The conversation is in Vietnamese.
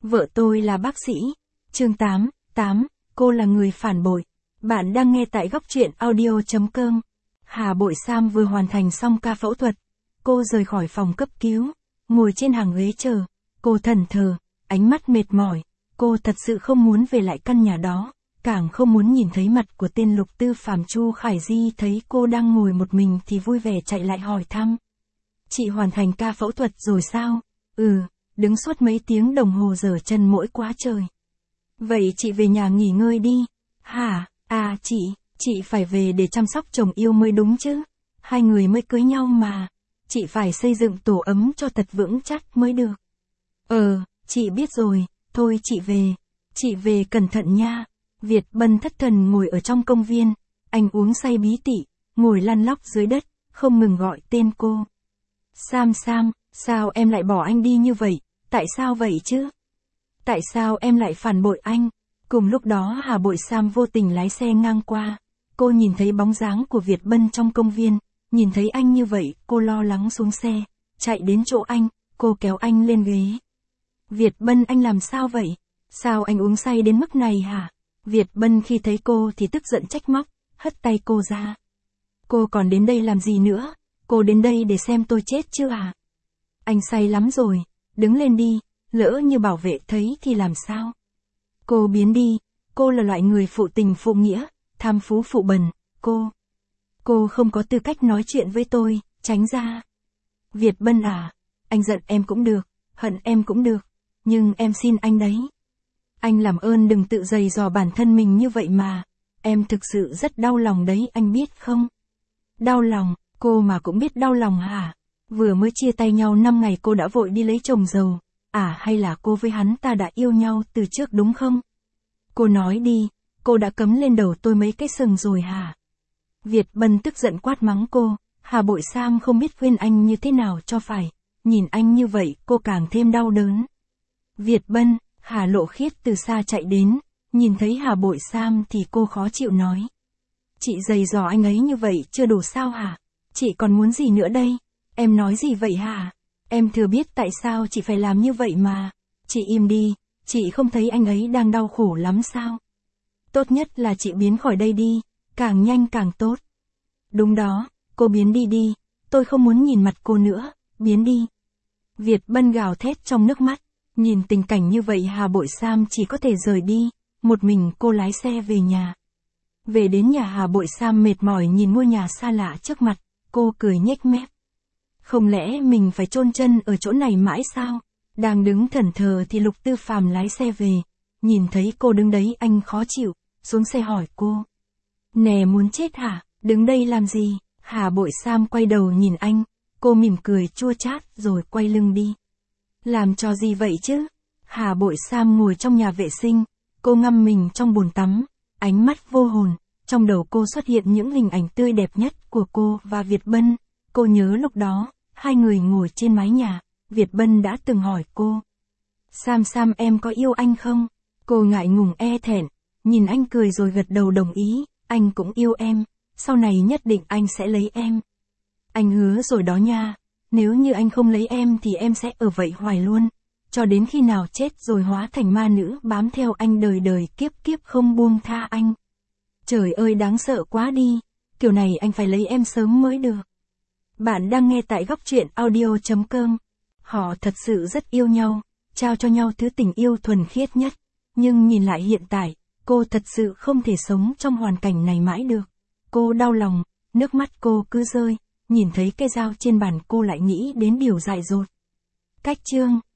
Vợ tôi là bác sĩ. Chương 8, cô là người phản bội. Bạn đang nghe tại góc truyện audio.com. Hà Bội Sam vừa hoàn thành xong ca phẫu thuật. Cô rời khỏi phòng cấp cứu, ngồi trên hàng ghế chờ. Cô thẫn thờ, ánh mắt mệt mỏi. Cô thật sự không muốn về lại căn nhà đó, càng không muốn nhìn thấy mặt của tên Lục Tư Phàm. Chu Khải Di thấy cô đang ngồi một mình thì vui vẻ chạy lại hỏi thăm. Chị hoàn thành ca phẫu thuật rồi sao? Đứng suốt mấy tiếng đồng hồ giở chân mỗi quá trời. Vậy chị về nhà nghỉ ngơi đi. Hả? Chị phải về để chăm sóc chồng yêu mới đúng chứ. Hai người mới cưới nhau mà. Chị phải xây dựng tổ ấm cho thật vững chắc mới được. Chị biết rồi, thôi chị về. Chị về cẩn thận nha. Việt Bân thất thần ngồi ở trong công viên. Anh uống say bí tỉ, ngồi lăn lóc dưới đất, không ngừng gọi tên cô. Sam, sao em lại bỏ anh đi như vậy? Tại sao vậy chứ? Tại sao em lại phản bội anh? Cùng lúc đó Hà Bội Sam vô tình lái xe ngang qua. Cô nhìn thấy bóng dáng của Việt Bân trong công viên. Nhìn thấy anh như vậy, cô lo lắng xuống xe. Chạy đến chỗ anh, cô kéo anh lên ghế. Việt Bân, anh làm sao vậy? Sao anh uống say đến mức này hả? Việt Bân khi thấy cô thì tức giận trách móc, hất tay cô ra. Cô còn đến đây làm gì nữa? Cô đến đây để xem tôi chết chứ à? Anh say lắm rồi, đứng lên đi, lỡ như bảo vệ thấy thì làm sao? Cô biến đi, cô là loại người phụ tình phụ nghĩa, tham phú phụ bần, cô không có tư cách nói chuyện với tôi, tránh ra. Việt Bân à, anh giận em cũng được, hận em cũng được, nhưng em xin anh đấy. Anh làm ơn đừng tự giày dò bản thân mình như vậy mà, em thực sự rất đau lòng đấy, anh biết không? Đau lòng, cô mà cũng biết đau lòng hả? Vừa mới chia tay nhau 5 ngày cô đã vội đi lấy chồng giàu, hay là cô với hắn ta đã yêu nhau từ trước đúng không? Cô nói đi, cô đã cấm lên đầu tôi mấy cái sừng rồi hả? Việt Bân tức giận quát mắng cô. Hà Bội Sam không biết khuyên anh như thế nào cho phải, nhìn anh như vậy cô càng thêm đau đớn. Việt Bân, Hà Lộ Khiết từ xa chạy đến, nhìn thấy Hà Bội Sam thì cô khó chịu nói. Chị giày dò anh ấy như vậy chưa đủ sao hả? Chị còn muốn gì nữa đây? Em nói gì vậy hả? Em thừa biết tại sao chị phải làm như vậy mà. Chị im đi, chị không thấy anh ấy đang đau khổ lắm sao? Tốt nhất là chị biến khỏi đây đi, càng nhanh càng tốt. Đúng đó, cô biến đi đi, tôi không muốn nhìn mặt cô nữa, biến đi. Việt Bân gào thét trong nước mắt, nhìn tình cảnh như vậy Hà Bội Sam chỉ có thể rời đi, một mình cô lái xe về nhà. Về đến nhà Hà Bội Sam mệt mỏi nhìn ngôi nhà xa lạ trước mặt, cô cười nhếch mép. Không lẽ mình phải chôn chân ở chỗ này mãi sao? Đang đứng thẫn thờ thì Lục Tư Phàm lái xe về, nhìn thấy cô đứng đấy anh khó chịu, xuống xe hỏi cô. Nè muốn chết hả? Đứng đây làm gì? Hà Bội Sam quay đầu nhìn anh, cô mỉm cười chua chát rồi quay lưng đi. Làm trò gì vậy chứ? Hà Bội Sam ngồi trong nhà vệ sinh, cô ngâm mình trong bồn tắm, ánh mắt vô hồn, trong đầu cô xuất hiện những hình ảnh tươi đẹp nhất của cô và Việt Bân. Cô nhớ lúc đó, hai người ngồi trên mái nhà, Việt Bân đã từng hỏi cô. Sam em có yêu anh không? Cô ngại ngùng e thẹn, nhìn anh cười rồi gật đầu đồng ý, anh cũng yêu em, sau này nhất định anh sẽ lấy em. Anh hứa rồi đó nha, nếu như anh không lấy em thì em sẽ ở vậy hoài luôn, cho đến khi nào chết rồi hóa thành ma nữ bám theo anh đời đời kiếp kiếp không buông tha anh. Trời ơi đáng sợ quá đi, kiểu này anh phải lấy em sớm mới được. Bạn đang nghe tại góc truyện audio.com. Họ thật sự rất yêu nhau, trao cho nhau thứ tình yêu thuần khiết nhất, nhưng nhìn lại hiện tại, cô thật sự không thể sống trong hoàn cảnh này mãi được. Cô đau lòng, nước mắt cô cứ rơi, nhìn thấy cây dao trên bàn cô lại nghĩ đến điều dại dột. Cách chương